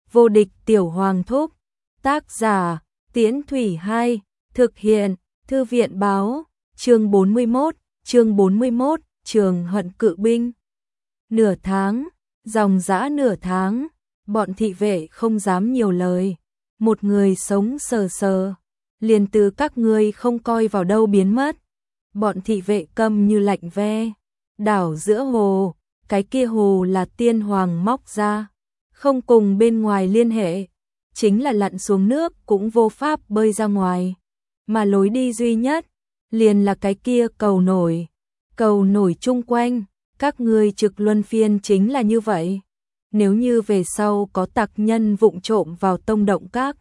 Vô địch tiểu hoàng thúc. Tác giả, Tiễn Thủy 2, thực hiện, Thư viện báo, chương 41, Trường Hận Cự Binh. Nửa tháng, dòng dã nửa tháng, bọn thị vệ không dám nhiều lời. Một người sống sờ sờ, liền từ các ngươi không coi vào đâu biến mất. Bọn thị vệ câm như lạnh ve. Đảo giữa hồ, cái kia hồ là tiên hoàng móc ra, không cùng bên ngoài liên hệ, chính là lặn xuống nước cũng vô pháp bơi ra ngoài, mà lối đi duy nhất liền là cái kia cầu nổi. Cầu nổi chung quanh, các ngươi trực luân phiên chính là như vậy. Nếu như về sau có tặc nhân vụng trộm vào tông động các,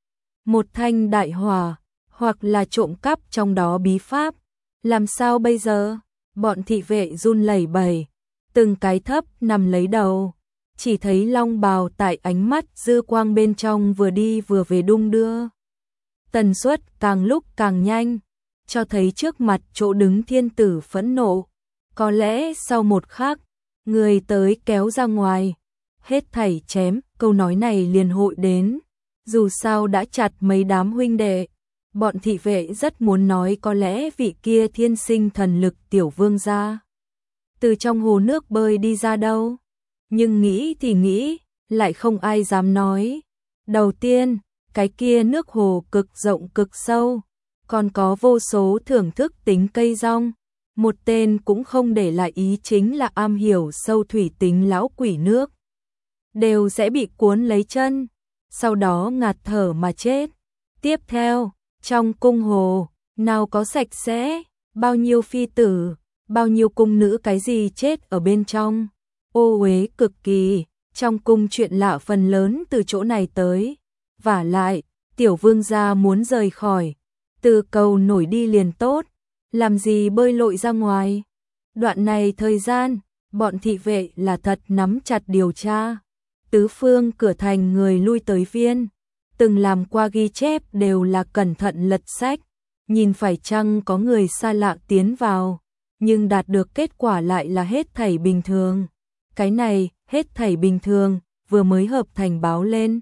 một thanh đại hỏa, hoặc là trộm cắp trong đó bí pháp, làm sao bây giờ? Bọn thị vệ run lẩy bẩy, từng cái thấp nằm lấy đầu, chỉ thấy long bào tại ánh mắt dư quang bên trong vừa đi vừa về đung đưa. Tần suất càng lúc càng nhanh, cho thấy trước mặt chỗ đứng thiên tử phẫn nộ. Có lẽ sau một khắc, người tới kéo ra ngoài, hết thảy chém, câu nói này liền hội đến. Dù sao đã chặt mấy đám huynh đệ, bọn thị vệ rất muốn nói có lẽ vị kia thiên sinh thần lực tiểu vương gia từ trong hồ nước bơi đi ra đâu. Nhưng nghĩ thì nghĩ, lại không ai dám nói. Đầu tiên, cái kia nước hồ cực rộng cực sâu, còn có vô số thưởng thức tính cây rong. Một tên cũng không để lại ý chính là am hiểu sâu thủy tính lão quỷ nước. Đều sẽ bị cuốn lấy chân, sau đó ngạt thở mà chết. Tiếp theo, trong cung hồ, nào có sạch sẽ, bao nhiêu phi tử, bao nhiêu cung nữ cái gì chết ở bên trong. Ô uế cực kỳ, trong cung chuyện lạ phần lớn từ chỗ này tới. Vả lại, tiểu vương gia muốn rời khỏi, từ cầu nổi đi liền tốt, làm gì bơi lội ra ngoài. Đoạn này thời gian, bọn thị vệ là thật nắm chặt điều tra. Tứ phương cửa thành người lui tới viên, từng làm qua ghi chép đều là cẩn thận lật sách, nhìn phải chăng có người xa lạ tiến vào, nhưng đạt được kết quả lại là hết thảy bình thường. Cái này, hết thảy bình thường, vừa mới hợp thành báo lên.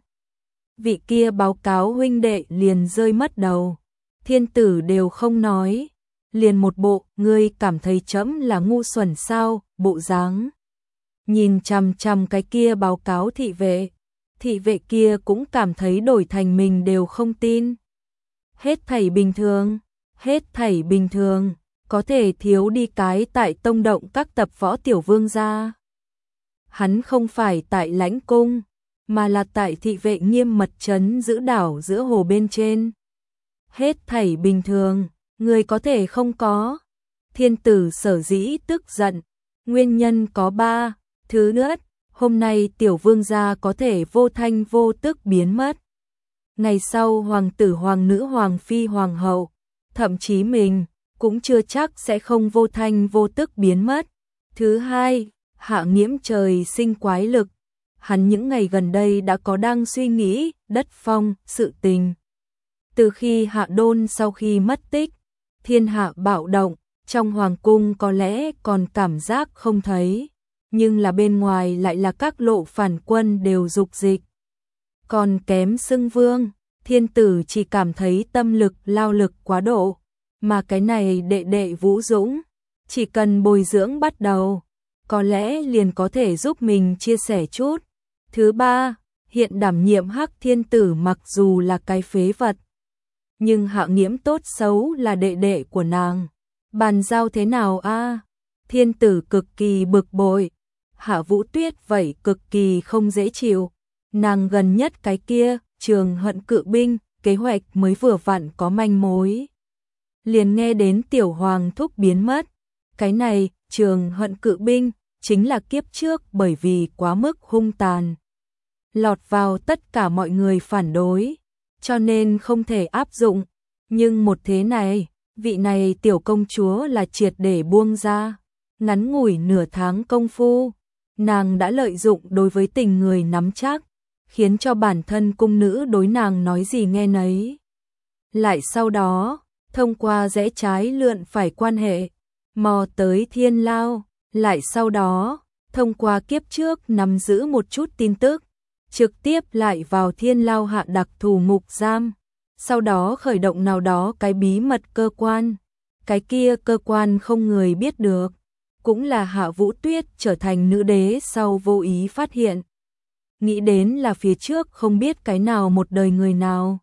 Vị kia báo cáo huynh đệ liền rơi mất đầu. Thiên tử đều không nói, liền một bộ, ngươi cảm thấy trẫm là ngu xuẩn sao, bộ dáng. Nhìn chằm chằm cái kia báo cáo thị vệ kia cũng cảm thấy đổi thành mình đều không tin. Hết thảy bình thường, có thể thiếu đi cái tại tông động các tập võ tiểu vương gia. Hắn không phải tại lãnh cung, mà là tại thị vệ nghiêm mật trấn giữ đảo giữa hồ bên trên. Hết thảy bình thường, người có thể không có. Thiên tử sở dĩ tức giận, nguyên nhân có 3. Thứ nhất, hôm nay tiểu vương gia có thể vô thanh vô tức biến mất. Ngày sau hoàng tử hoàng nữ hoàng phi hoàng hậu, thậm chí mình, cũng chưa chắc sẽ không vô thanh vô tức biến mất. Thứ hai, Hạ Nghiễm trời sinh quái lực. Hắn những ngày gần đây đã có đang suy nghĩ đất phong sự tình. Từ khi Hạ Đôn sau khi mất tích, thiên hạ bạo động, trong hoàng cung có lẽ còn cảm giác không thấy, nhưng là bên ngoài lại là các lộ phản quân đều dục dịch. Còn kém xưng vương, thiên tử chỉ cảm thấy tâm lực lao lực quá độ, mà cái này đệ đệ Vũ Dũng, chỉ cần bồi dưỡng bắt đầu, có lẽ liền có thể giúp mình chia sẻ chút. Thứ 3, hiện đảm nhiệm Hắc Thiên Tử mặc dù là cái phế vật, nhưng Hạ Nghiễm tốt xấu là đệ đệ của nàng. Bàn giao thế nào a? Thiên tử cực kỳ bực bội, Hạ Vũ Tuyết vậy cực kỳ không dễ chịu. Nàng gần nhất cái kia, Trường Hận Cự Binh, kế hoạch mới vừa vặn có manh mối. Liền nghe đến tiểu hoàng thúc biến mất. Cái này, Trường Hận Cự Binh, chính là kiếp trước bởi vì quá mức hung tàn, lọt vào tất cả mọi người phản đối, cho nên không thể áp dụng. Nhưng một thế này, vị này tiểu công chúa là triệt để buông ra. Ngắn ngủi nửa tháng công phu, nàng đã lợi dụng đối với tình người nắm chắc, khiến cho bản thân cung nữ đối nàng nói gì nghe nấy. Lại sau đó, thông qua rẽ trái lượn phải quan hệ, mò tới thiên lao. Lại sau đó, thông qua kiếp trước nắm giữ một chút tin tức, trực tiếp lại vào thiên lao hạ đặc thù ngục giam, sau đó khởi động nào đó cái bí mật cơ quan. Cái kia cơ quan không người biết được, cũng là Hạ Vũ Tuyết trở thành nữ đế sau vô ý phát hiện. Nghĩ đến là phía trước không biết cái nào một đời người nào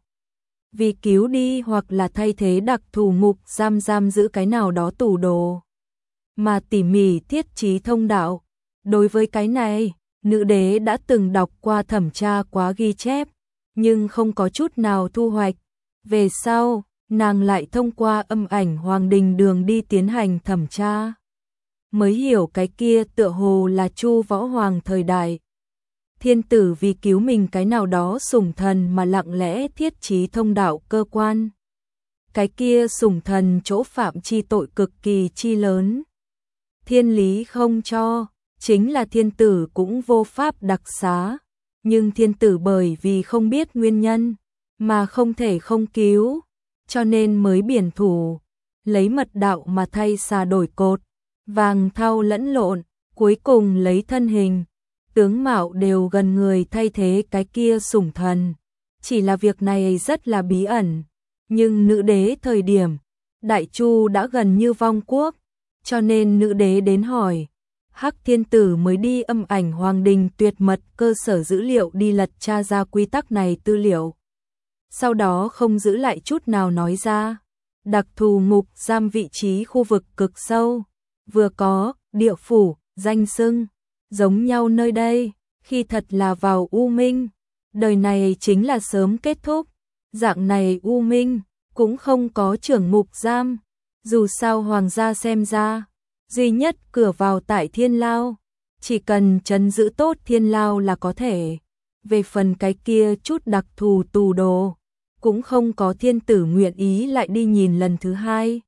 vì cứu đi hoặc là thay thế đặc thù ngục giam giữ cái nào đó tù đồ, mà tỉ mỉ thiết trí thông đạo. Đối với cái này, nữ đế đã từng đọc qua thẩm tra quá ghi chép, nhưng không có chút nào thu hoạch. Về sau, nàng lại thông qua âm ảnh hoàng đình đường đi tiến hành thẩm tra, mới hiểu cái kia tựa hồ là Chu Võ Hoàng thời đại. Thiên tử vì cứu mình cái nào đó sủng thần mà lặng lẽ thiết trí thông đạo cơ quan. Cái kia sủng thần chỗ phạm chi tội cực kỳ chi lớn. Thiên lý không cho, chính là thiên tử cũng vô pháp đặc xá. Nhưng thiên tử bởi vì không biết nguyên nhân, mà không thể không cứu, cho nên mới biển thủ, lấy mật đạo mà thay xà đổi cột, vàng thau lẫn lộn, cuối cùng lấy thân hình, tướng mạo đều gần người thay thế cái kia sủng thần. Chỉ là việc này rất là bí ẩn, nhưng nữ đế thời điểm, Đại Chu đã gần như vong quốc, cho nên nữ đế đến hỏi, Hắc Thiên Tử mới đi âm ảnh hoàng đình tuyệt mật cơ sở dữ liệu đi lật tra ra quy tắc này tư liệu. Sau đó không giữ lại chút nào nói ra, đặc thù ngục giam vị trí khu vực cực sâu, vừa có địa phủ, danh xưng, giống nhau nơi đây, khi thật là vào U Minh, đời này chính là sớm kết thúc, dạng này U Minh, cũng không có trưởng ngục giam, dù sao hoàng gia xem ra, duy nhất cửa vào tại thiên lao, chỉ cần trấn giữ tốt thiên lao là có thể, về phần cái kia chút đặc thù tù đồ, cũng không có thiên tử nguyện ý lại đi nhìn lần thứ hai.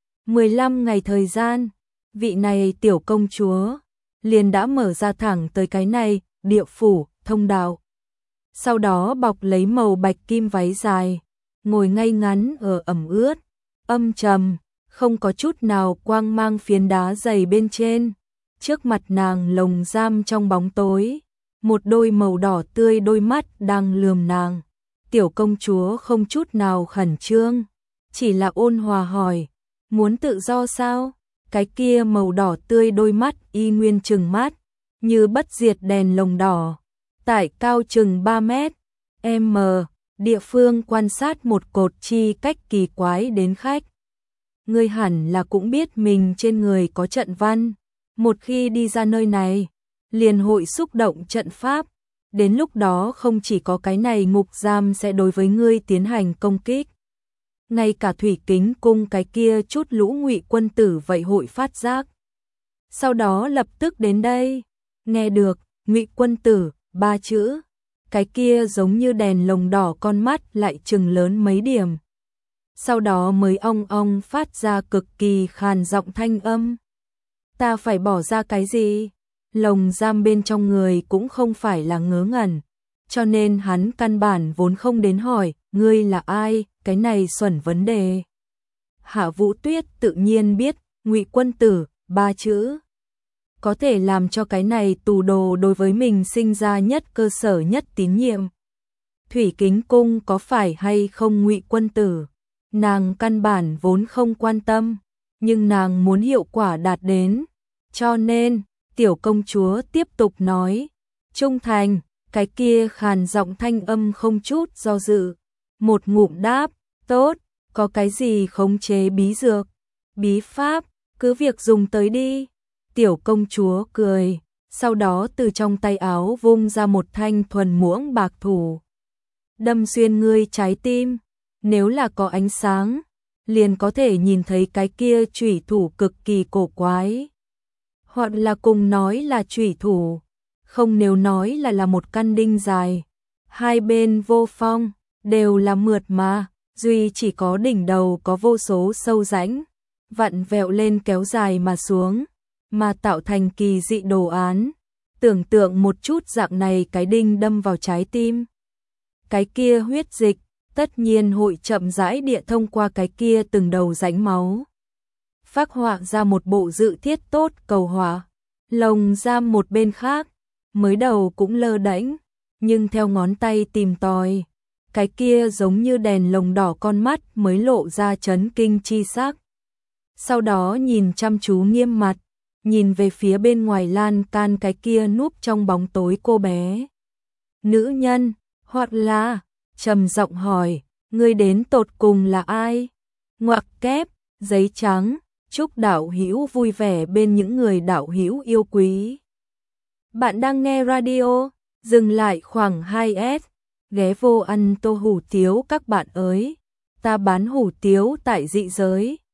15 ngày thời gian, vị này tiểu công chúa liền đã mở ra thẳng tới cái này, địa phủ, thông đạo. Sau đó bọc lấy màu bạch kim váy dài, ngồi ngay ngắn ở ẩm ướt, âm trầm, không có chút nào quang mang phiến đá dày bên trên. Trước mặt nàng lồng giam trong bóng tối, một đôi màu đỏ tươi đôi mắt đang lườm nàng. Tiểu công chúa không chút nào khẩn trương, chỉ là ôn hòa hỏi, muốn tự do sao? Cái kia màu đỏ tươi đôi mắt y nguyên trừng mắt, như bất diệt đèn lồng đỏ, tại cao chừng 3 mét, m, địa phương quan sát một cột chi cách kỳ quái đến khách. Ngươi hẳn là cũng biết mình trên người có trận văn, một khi đi ra nơi này, liền hội xúc động trận pháp, đến lúc đó không chỉ có cái này ngục giam sẽ đối với ngươi tiến hành công kích. Ngay cả thủy kính cung cái kia chút lũ Ngụy quân tử vậy hội phát giác. Sau đó lập tức đến đây, nghe được Ngụy quân tử 3 chữ, cái kia giống như đèn lồng đỏ con mắt lại trừng lớn mấy điểm. Sau đó mới ong ong phát ra cực kỳ khàn giọng thanh âm. Ta phải bỏ ra cái gì? Lồng giam bên trong người cũng không phải là ngớ ngẩn, cho nên hắn căn bản vốn không đến hỏi, ngươi là ai, cái này xuẩn vấn đề. Hạ Vũ Tuyết tự nhiên biết, Ngụy quân tử, 3 chữ. Có thể làm cho cái này tù đồ đối với mình sinh ra nhất cơ sở nhất tín nhiệm. Thủy kính cung có phải hay không Ngụy quân tử? Nàng căn bản vốn không quan tâm, nhưng nàng muốn hiệu quả đạt đến. Cho nên, tiểu công chúa tiếp tục nói, trung thành, cái kia khàn giọng thanh âm không chút do dự. Một ngụm đáp, tốt, có cái gì khống chế bí dược, bí pháp, cứ việc dùng tới đi. Tiểu công chúa cười, sau đó từ trong tay áo vung ra một thanh thuần muỗng bạc thủ. Đâm xuyên ngươi trái tim, nếu là có ánh sáng, liền có thể nhìn thấy cái kia chủy thủ cực kỳ cổ quái. Hoặc là cùng nói là chủy thủ, không nếu nói là một căn đinh dài. Hai bên vô phong, đều là mượt mà, duy chỉ có đỉnh đầu có vô số sâu rãnh, vặn vẹo lên kéo dài mà xuống, mà tạo thành kỳ dị đồ án. Tưởng tượng một chút dạng này cái đinh đâm vào trái tim. Cái kia huyết dịch, tất nhiên hội chậm rãi địa thông qua cái kia từng đầu rãnh máu. Phác họa ra một bộ dự thiết tốt cầu hỏa. Lồng giam một bên khác, mới đầu cũng lơ đễnh, nhưng theo ngón tay tìm tòi, cái kia giống như đèn lồng đỏ con mắt mới lộ ra chấn kinh chi sắc. Sau đó nhìn chăm chú nghiêm mặt, nhìn về phía bên ngoài lan can cái kia núp trong bóng tối cô bé. Nữ nhân, hoặc là, trầm giọng hỏi, ngươi đến tột cùng là ai? Ngoặc kép, giấy trắng, chúc đạo hữu vui vẻ bên những người đạo hữu yêu quý. Bạn đang nghe radio, dừng lại khoảng 2S, ghé vô ăn tô hủ tiếu các bạn ơi. Ta bán hủ tiếu tại dị giới.